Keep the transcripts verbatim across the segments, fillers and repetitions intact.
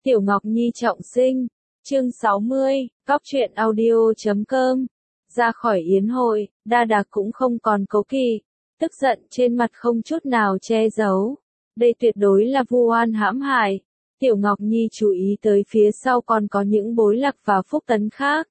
Tiểu Ngọc Nhi trọng sinh, chương sáu mươi, cóc truyện audio chấm com. Ra khỏi yến hội, Đa Đạc cũng không còn cố kỵ, tức giận trên mặt không chút nào che giấu. Đây tuyệt đối là vu oan hãm hại. Tiểu Ngọc Nhi chú ý tới phía sau còn có những bối lạc và phúc tấn khác.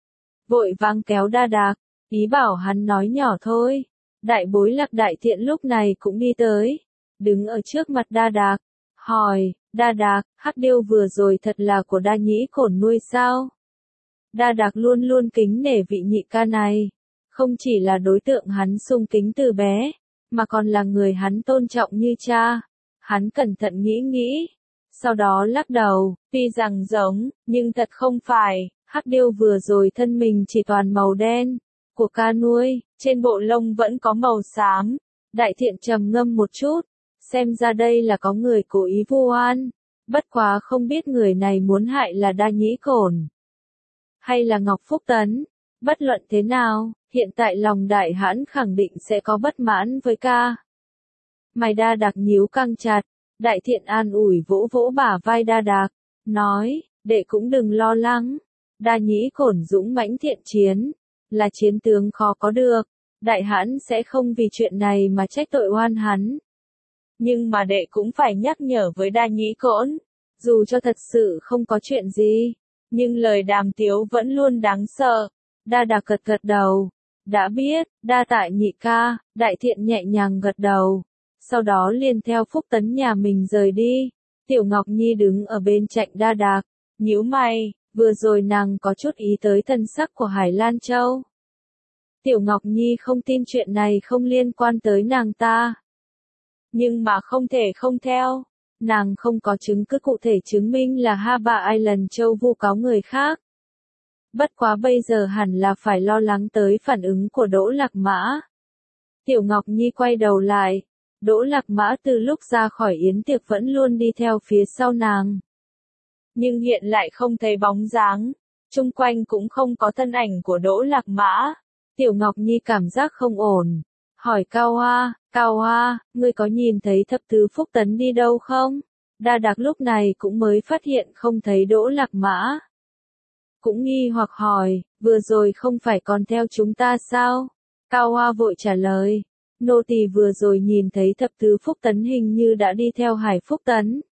Vội vàng kéo Đa Đạc, ý bảo hắn nói nhỏ thôi. Đại bối lạc đại thiện lúc này cũng đi tới, đứng ở trước mặt Đa Đạc, hỏi, Đa Đạc, hắc điêu vừa rồi thật là của Đa Nhĩ Cổn nuôi sao? Đa Đạc luôn luôn kính nể vị nhị ca này, không chỉ là đối tượng hắn sung kính từ bé, mà còn là người hắn tôn trọng như cha. Hắn cẩn thận nghĩ nghĩ, sau đó lắc đầu, tuy rằng giống, nhưng thật không phải, hắc điêu vừa rồi thân mình chỉ toàn màu đen, của ca nuôi, trên bộ lông vẫn có màu xám. Đại thiện trầm ngâm một chút, xem ra đây là có người cố ý vu oan, bất quá không biết người này muốn hại là Đa Nhĩ Cổn hay là Ngọc Phúc Tấn. Bất luận thế nào, hiện tại lòng đại hãn khẳng định sẽ có bất mãn với ca. Mày Đa Đạc nhíu căng chặt, đại thiện an ủi vỗ vỗ bả vai Đa Đạc, nói, đệ cũng đừng lo lắng, Đa Nhĩ Cổn dũng mãnh thiện chiến, là chiến tướng khó có được, đại hãn sẽ không vì chuyện này mà trách tội oan hắn. Nhưng mà đệ cũng phải nhắc nhở với Đa Nhĩ Cổn, dù cho thật sự không có chuyện gì, nhưng lời đàm tiếu vẫn luôn đáng sợ. Đa Đạc gật gật đầu, đã biết, đa tạ nhị ca. Đại thiện nhẹ nhàng gật đầu, sau đó liền theo Phúc Tấn nhà mình rời đi. Tiểu Ngọc Nhi đứng ở bên cạnh Đa Đạc, nhíu mày, vừa rồi nàng có chút ý tới thân sắc của Hải Lan Châu. Tiểu Ngọc Nhi không tin chuyện này không liên quan tới nàng ta. Nhưng mà không thể không theo, nàng không có chứng cứ cụ thể chứng minh là Ha Ba Island Châu vu cáo người khác. Bất quá bây giờ hẳn là phải lo lắng tới phản ứng của Đỗ Lạc Mã. Tiểu Ngọc Nhi quay đầu lại, Đỗ Lạc Mã từ lúc ra khỏi yến tiệc vẫn luôn đi theo phía sau nàng. Nhưng hiện lại không thấy bóng dáng, chung quanh cũng không có thân ảnh của Đỗ Lạc Mã. Tiểu Ngọc Nhi cảm giác không ổn, hỏi Cao Hoa, Cao Hoa, ngươi có nhìn thấy thập tứ Phúc Tấn đi đâu không? Đa Đạc lúc này cũng mới phát hiện không thấy Đỗ Lạc Mã. Cũng nghi hoặc hỏi, vừa rồi không phải còn theo chúng ta sao? Cao Hoa vội trả lời, nô tỳ vừa rồi nhìn thấy thập tứ Phúc Tấn hình như đã đi theo Hải Phúc Tấn.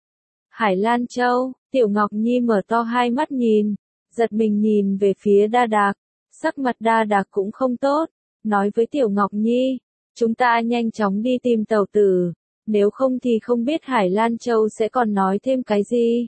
Hải Lan Châu. Tiểu Ngọc Nhi mở to hai mắt nhìn, giật mình nhìn về phía Đa Đạc, sắc mặt Đa Đạc cũng không tốt, nói với Tiểu Ngọc Nhi, chúng ta nhanh chóng đi tìm tàu tử, nếu không thì không biết Hải Lan Châu sẽ còn nói thêm cái gì.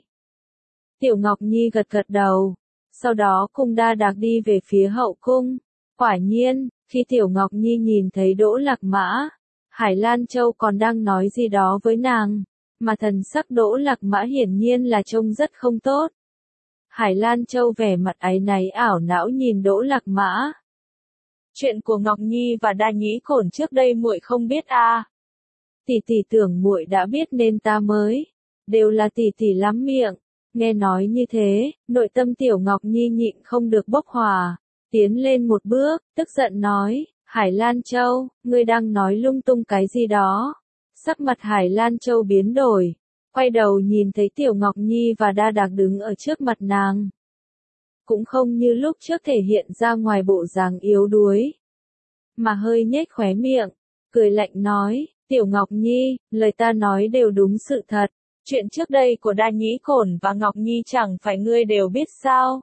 Tiểu Ngọc Nhi gật gật đầu, sau đó cùng Đa Đạc đi về phía hậu cung. Quả nhiên, khi Tiểu Ngọc Nhi nhìn thấy Đỗ Lạc Mã, Hải Lan Châu còn đang nói gì đó với nàng, mà thần sắc Đỗ Lạc Mã hiển nhiên là trông rất không tốt. Hải Lan Châu vẻ mặt áy náy ảo não nhìn Đỗ Lạc Mã. Chuyện của Ngọc Nhi và Đa Nhĩ Cổn trước đây muội không biết à? Tỷ tỷ tưởng muội đã biết nên ta mới, đều là tỷ tỷ lắm miệng. Nghe nói như thế, nội tâm Tiểu Ngọc Nhi nhịn không được bốc hỏa, tiến lên một bước, tức giận nói, Hải Lan Châu, ngươi đang nói lung tung cái gì đó. Sắc mặt Hải Lan Châu biến đổi, quay đầu nhìn thấy Tiểu Ngọc Nhi và Đa Đạc đứng ở trước mặt nàng. Cũng không như lúc trước thể hiện ra ngoài bộ dáng yếu đuối, mà hơi nhếch khóe miệng, cười lạnh nói, Tiểu Ngọc Nhi, lời ta nói đều đúng sự thật. Chuyện trước đây của Đa Nhĩ Cổn và Ngọc Nhi chẳng phải ngươi đều biết sao?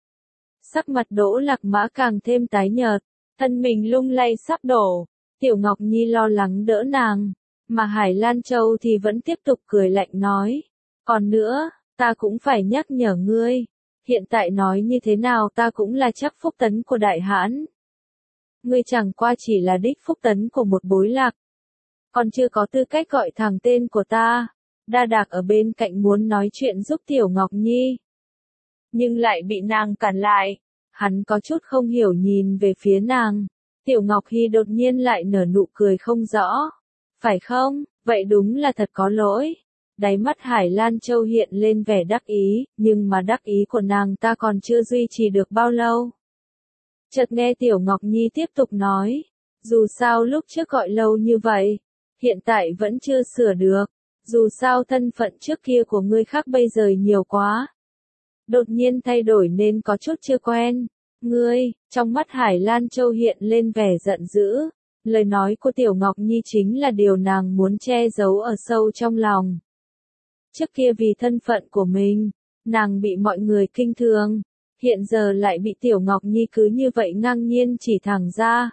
Sắc mặt Đỗ Lạc Mã càng thêm tái nhợt, thân mình lung lay sắp đổ. Tiểu Ngọc Nhi lo lắng đỡ nàng, mà Hải Lan Châu thì vẫn tiếp tục cười lạnh nói, còn nữa, ta cũng phải nhắc nhở ngươi, hiện tại nói như thế nào ta cũng là chắc Phúc Tấn của Đại Hãn. Ngươi chẳng qua chỉ là đích Phúc Tấn của một bối lạc, còn chưa có tư cách gọi thẳng tên của ta. Đa Đạc ở bên cạnh muốn nói chuyện giúp Tiểu Ngọc Nhi, nhưng lại bị nàng cản lại. Hắn có chút không hiểu nhìn về phía nàng. Tiểu Ngọc Hy đột nhiên lại nở nụ cười không rõ. Phải không? Vậy đúng là thật có lỗi. Đáy mắt Hải Lan Châu hiện lên vẻ đắc ý, nhưng mà đắc ý của nàng ta còn chưa duy trì được bao lâu. Chợt nghe Tiểu Ngọc Nhi tiếp tục nói, dù sao lúc trước gọi lâu như vậy, hiện tại vẫn chưa sửa được. Dù sao thân phận trước kia của ngươi khác bây giờ nhiều quá. Đột nhiên thay đổi nên có chút chưa quen. Ngươi, trong mắt Hải Lan Châu hiện lên vẻ giận dữ. Lời nói của Tiểu Ngọc Nhi chính là điều nàng muốn che giấu ở sâu trong lòng. Trước kia vì thân phận của mình, nàng bị mọi người kinh thường. Hiện giờ lại bị Tiểu Ngọc Nhi cứ như vậy ngang nhiên chỉ thẳng ra.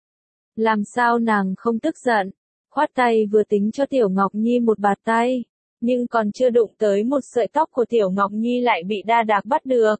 Làm sao nàng không tức giận, khoát tay vừa tính cho Tiểu Ngọc Nhi một bạt tay, nhưng còn chưa đụng tới một sợi tóc của Tiểu Ngọc Nhi lại bị Đa Đạc bắt được.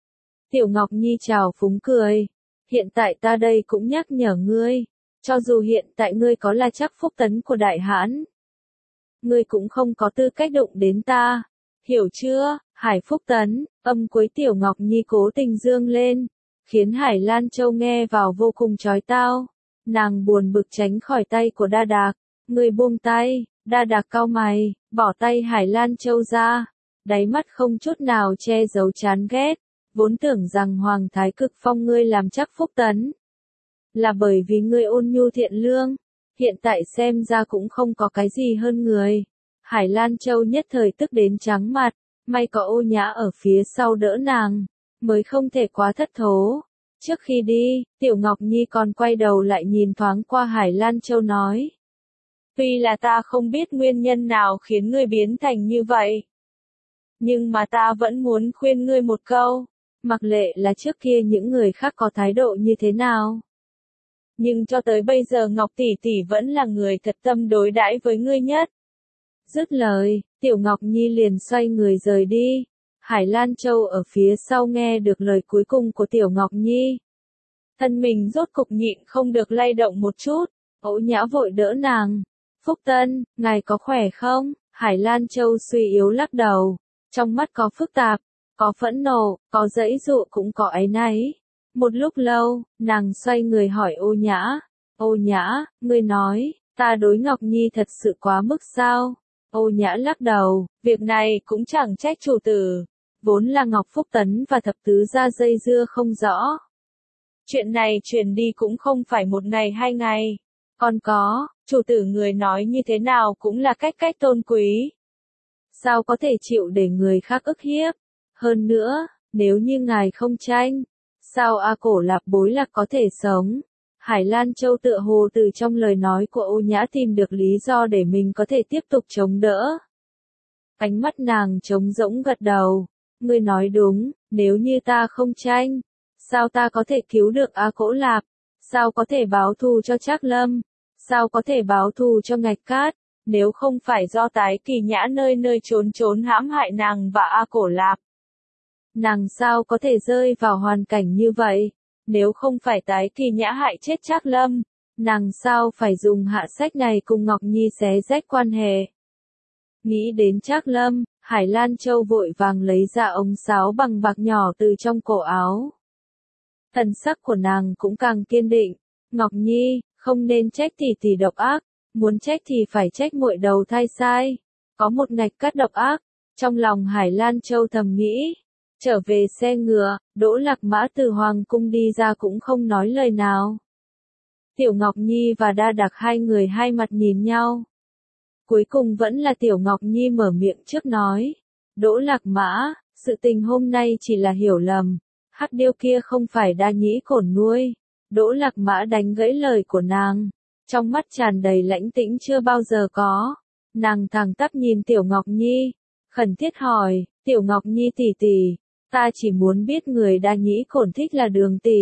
Tiểu Ngọc Nhi trào phúng cười, hiện tại ta đây cũng nhắc nhở ngươi, cho dù hiện tại ngươi có là Trác Phúc Tấn của Đại Hãn, ngươi cũng không có tư cách đụng đến ta, hiểu chưa? Hải Phúc Tấn, âm cuối Tiểu Ngọc Nhi cố tình dương lên, khiến Hải Lan Châu nghe vào vô cùng chói tai. Nàng buồn bực tránh khỏi tay của Đa Đạc, người buông tay, Đa Đạc cau mày, bỏ tay Hải Lan Châu ra, đáy mắt không chút nào che giấu chán ghét, vốn tưởng rằng Hoàng Thái Cực phong ngươi làm Trác Phúc Tấn. Là bởi vì ngươi ôn nhu thiện lương, hiện tại xem ra cũng không có cái gì hơn người. Hải Lan Châu nhất thời tức đến trắng mặt, may có Ô Nhã ở phía sau đỡ nàng, mới không thể quá thất thố. Trước khi đi, Tiểu Ngọc Nhi còn quay đầu lại nhìn thoáng qua Hải Lan Châu nói. Tuy là ta không biết nguyên nhân nào khiến ngươi biến thành như vậy, nhưng mà ta vẫn muốn khuyên ngươi một câu, mặc kệ là trước kia những người khác có thái độ như thế nào. Nhưng cho tới bây giờ Ngọc tỷ tỷ vẫn là người thật tâm đối đãi với ngươi nhất. Dứt lời, Tiểu Ngọc Nhi liền xoay người rời đi. Hải Lan Châu ở phía sau nghe được lời cuối cùng của Tiểu Ngọc Nhi. Thân mình rốt cục nhịn không được lay động một chút, Ô Nhã vội đỡ nàng. Phúc Tân, ngài có khỏe không? Hải Lan Châu suy yếu lắc đầu, trong mắt có phức tạp, có phẫn nộ, có giãy giụa cũng có áy náy. Một lúc lâu, nàng xoay người hỏi Ô Nhã. Ô Nhã, ngươi nói, ta đối Ngọc Nhi thật sự quá mức sao? Ô Nhã lắc đầu, việc này cũng chẳng trách chủ tử. Vốn là Ngọc Phúc Tấn và thập tứ gia dây dưa không rõ. Chuyện này truyền đi cũng không phải một ngày hai ngày. Còn có, chủ tử người nói như thế nào cũng là cách cách tôn quý. Sao có thể chịu để người khác ức hiếp? Hơn nữa, nếu như ngài không tranh, sao A Cổ Lạp Bối Lạc có thể sống? Hải Lan Châu tựa hồ từ trong lời nói của Ô Nhã tìm được lý do để mình có thể tiếp tục chống đỡ. Ánh mắt nàng trống rỗng gật đầu. Ngươi nói đúng, nếu như ta không tranh, sao ta có thể cứu được A Cổ Lạp? Sao có thể báo thù cho Trác Lâm? Sao có thể báo thù cho Ngạch Cát? Nếu không phải do Tái Kỳ Nhã nơi nơi trốn trốn hãm hại nàng và A Cổ Lạp, nàng sao có thể rơi vào hoàn cảnh như vậy? Nếu không phải Tái Kỳ Nhã hại chết Trác Lâm, nàng sao phải dùng hạ sách này cùng Ngọc Nhi xé rách quan hệ? Nghĩ đến Trác Lâm, Hải Lan Châu vội vàng lấy ra ống sáo bằng bạc nhỏ từ trong cổ áo. Thần sắc của nàng cũng càng kiên định. Ngọc Nhi, không nên trách tỷ tỷ độc ác, muốn trách thì phải trách muội đầu thai sai. Có một Ngạch Cát độc ác, trong lòng Hải Lan Châu thầm nghĩ. Trở về xe ngựa, Đỗ Lạc Mã từ Hoàng cung đi ra cũng không nói lời nào. Tiểu Ngọc Nhi và Đa Đạc hai người hai mặt nhìn nhau. Cuối cùng vẫn là Tiểu Ngọc Nhi mở miệng trước nói. Đỗ Lạc Mã, sự tình hôm nay chỉ là hiểu lầm. Hắc điêu kia không phải Đa Nhĩ Cổn nuôi. Đỗ Lạc Mã đánh gãy lời của nàng. Trong mắt tràn đầy lãnh tĩnh chưa bao giờ có. Nàng thẳng tắp nhìn Tiểu Ngọc Nhi. Khẩn thiết hỏi, Tiểu Ngọc Nhi tỷ tỷ, ta chỉ muốn biết người Đa Nhĩ Cổn thích là Đường tỷ.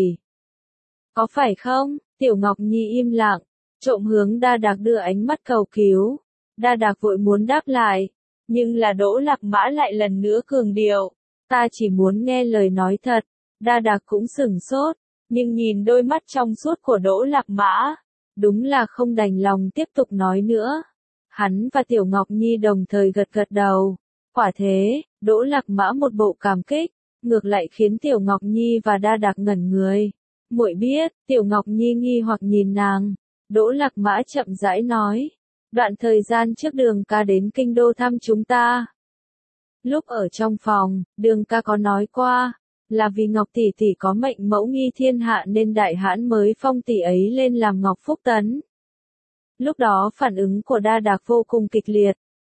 Có phải không? Tiểu Ngọc Nhi im lặng, trộm hướng Đa Đạc đưa ánh mắt cầu cứu. Đa Đạc vội muốn đáp lại, nhưng là Đỗ Lạc Mã lại lần nữa cường điệu. Ta chỉ muốn nghe lời nói thật. Đa Đạc cũng sửng sốt, nhưng nhìn đôi mắt trong suốt của Đỗ Lạc Mã, đúng là không đành lòng tiếp tục nói nữa. Hắn và Tiểu Ngọc Nhi đồng thời gật gật đầu. Quả thế, Đỗ Lạc Mã một bộ cảm kích, ngược lại khiến Tiểu Ngọc Nhi và Đa Đạc ngẩn người. Muội biết, Tiểu Ngọc Nhi nghi hoặc nhìn nàng. Đỗ Lạc Mã chậm rãi nói, đoạn thời gian trước Đường ca đến kinh đô thăm chúng ta. Lúc ở trong phòng, Đường ca có nói qua, là vì Ngọc tỷ tỷ có mệnh mẫu nghi thiên hạ nên Đại Hãn mới phong tỷ ấy lên làm Ngọc Phúc Tấn. Lúc đó phản ứng của Đa Đạc vô cùng kịch liệt,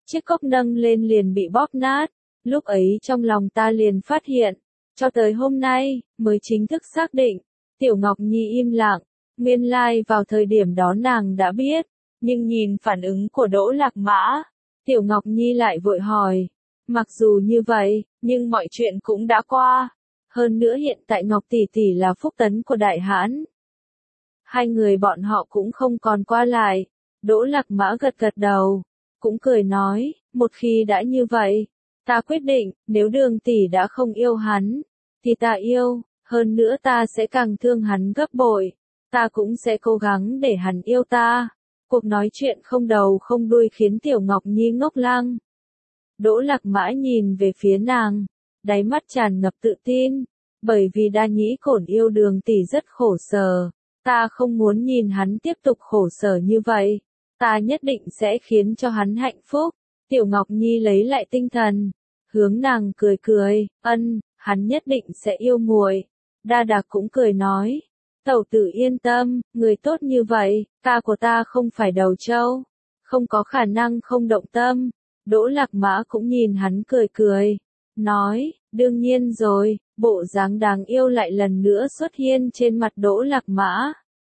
chiếc cốc nâng lên liền bị bóp nát. Lúc ấy trong lòng ta liền phát hiện, cho tới hôm nay, mới chính thức xác định, Tiểu Ngọc Nhi im lặng, nguyên lai like vào thời điểm đó nàng đã biết, nhưng nhìn phản ứng của Đỗ Lạc Mã, Tiểu Ngọc Nhi lại vội hỏi, mặc dù như vậy, nhưng mọi chuyện cũng đã qua, hơn nữa hiện tại Ngọc tỷ tỷ là phúc tấn của Đại Hãn. Hai người bọn họ cũng không còn qua lại, Đỗ Lạc Mã gật gật đầu, cũng cười nói, một khi đã như vậy, ta quyết định, nếu Đường tỷ đã không yêu hắn, thì ta yêu, hơn nữa ta sẽ càng thương hắn gấp bội, ta cũng sẽ cố gắng để hắn yêu ta. Cuộc nói chuyện không đầu không đuôi khiến Tiểu Ngọc Nhi ngốc lăng. Đỗ Lạc Mã nhìn về phía nàng, đáy mắt tràn ngập tự tin, bởi vì Đa Nhĩ Cổn yêu Đường tỷ rất khổ sở, ta không muốn nhìn hắn tiếp tục khổ sở như vậy, ta nhất định sẽ khiến cho hắn hạnh phúc. Tiểu Ngọc Nhi lấy lại tinh thần, hướng nàng cười cười, ân, hắn nhất định sẽ yêu muội. Đa Đạc cũng cười nói, tẩu tử yên tâm, người tốt như vậy, ca của ta không phải đầu trâu, không có khả năng không động tâm. Đỗ Lạc Mã cũng nhìn hắn cười cười, nói, đương nhiên rồi, bộ dáng đáng yêu lại lần nữa xuất hiện trên mặt Đỗ Lạc Mã.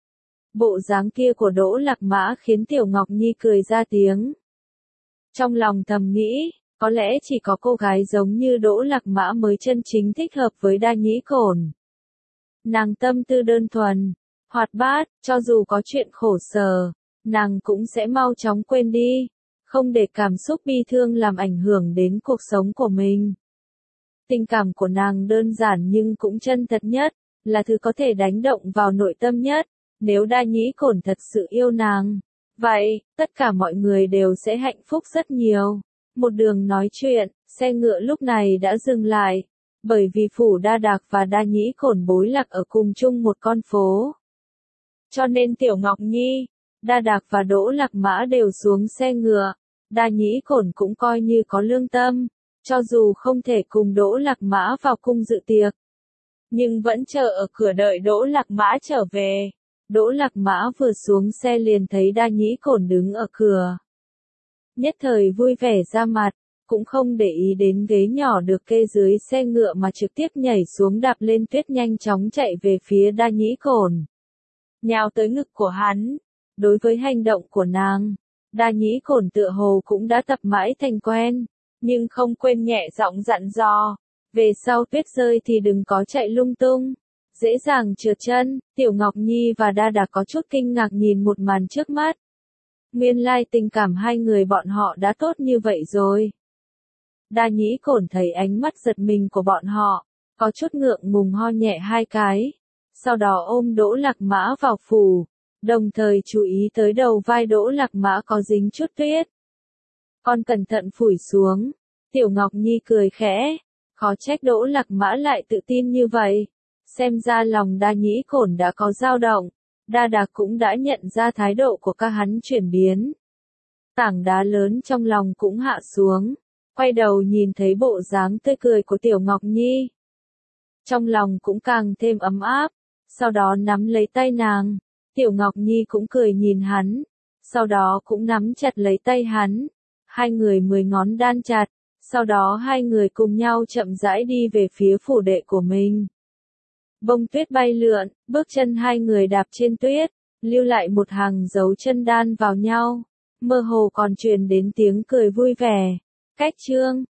Bộ dáng kia của Đỗ Lạc Mã khiến Tiểu Ngọc Nhi cười ra tiếng. Trong lòng thầm nghĩ, có lẽ chỉ có cô gái giống như Đỗ Lạc Mã mới chân chính thích hợp với Đa Nhĩ Cổn. Nàng tâm tư đơn thuần, hoạt bát, cho dù có chuyện khổ sở, nàng cũng sẽ mau chóng quên đi, không để cảm xúc bi thương làm ảnh hưởng đến cuộc sống của mình. Tình cảm của nàng đơn giản nhưng cũng chân thật nhất, là thứ có thể đánh động vào nội tâm nhất. Nếu Đa Nhĩ Cổn thật sự yêu nàng, vậy, tất cả mọi người đều sẽ hạnh phúc rất nhiều. Một đường nói chuyện, xe ngựa lúc này đã dừng lại, bởi vì phủ Đa Đạc và Đa Nhĩ Cổn bối lạc ở cùng chung một con phố. Cho nên Tiểu Ngọc Nhi, Đa Đạc và Đỗ Lạc Mã đều xuống xe ngựa, Đa Nhĩ Cổn cũng coi như có lương tâm, cho dù không thể cùng Đỗ Lạc Mã vào cung dự tiệc, nhưng vẫn chờ ở cửa đợi Đỗ Lạc Mã trở về. Đỗ Lạc Mã vừa xuống xe liền thấy Đa Nhĩ Cổn đứng ở cửa. Nhất thời vui vẻ ra mặt, cũng không để ý đến ghế nhỏ được kê dưới xe ngựa mà trực tiếp nhảy xuống đạp lên tuyết nhanh chóng chạy về phía Đa Nhĩ Cổn. Nhào tới ngực của hắn. Đối với hành động của nàng, Đa Nhĩ Cổn tựa hồ cũng đã tập mãi thành quen, nhưng không quên nhẹ giọng dặn dò, về sau tuyết rơi thì đừng có chạy lung tung, dễ dàng trượt chân. Tiểu Ngọc Nhi và Đa Đạc có chút kinh ngạc nhìn một màn trước mắt. Nguyên lai tình cảm hai người bọn họ đã tốt như vậy rồi. Đa Nhĩ Cổn thấy ánh mắt giật mình của bọn họ, có chút ngượng ngùng ho nhẹ hai cái, sau đó ôm Đỗ Lạc Mã vào phủ, đồng thời chú ý tới đầu vai Đỗ Lạc Mã có dính chút tuyết. Con cẩn thận phủi xuống. Tiểu Ngọc Nhi cười khẽ, khó trách Đỗ Lạc Mã lại tự tin như vậy. Xem ra lòng Đa Nhĩ Cổn đã có dao động, Đa Đạc cũng đã nhận ra thái độ của các hắn chuyển biến. Tảng đá lớn trong lòng cũng hạ xuống, quay đầu nhìn thấy bộ dáng tươi cười của Tiểu Ngọc Nhi. Trong lòng cũng càng thêm ấm áp, sau đó nắm lấy tay nàng, Tiểu Ngọc Nhi cũng cười nhìn hắn, sau đó cũng nắm chặt lấy tay hắn, hai người mười ngón đan chặt, sau đó hai người cùng nhau chậm rãi đi về phía phủ đệ của mình. Bông tuyết bay lượn, bước chân hai người đạp trên tuyết, lưu lại một hàng dấu chân đan vào nhau, mơ hồ còn truyền đến tiếng cười vui vẻ. Cách chương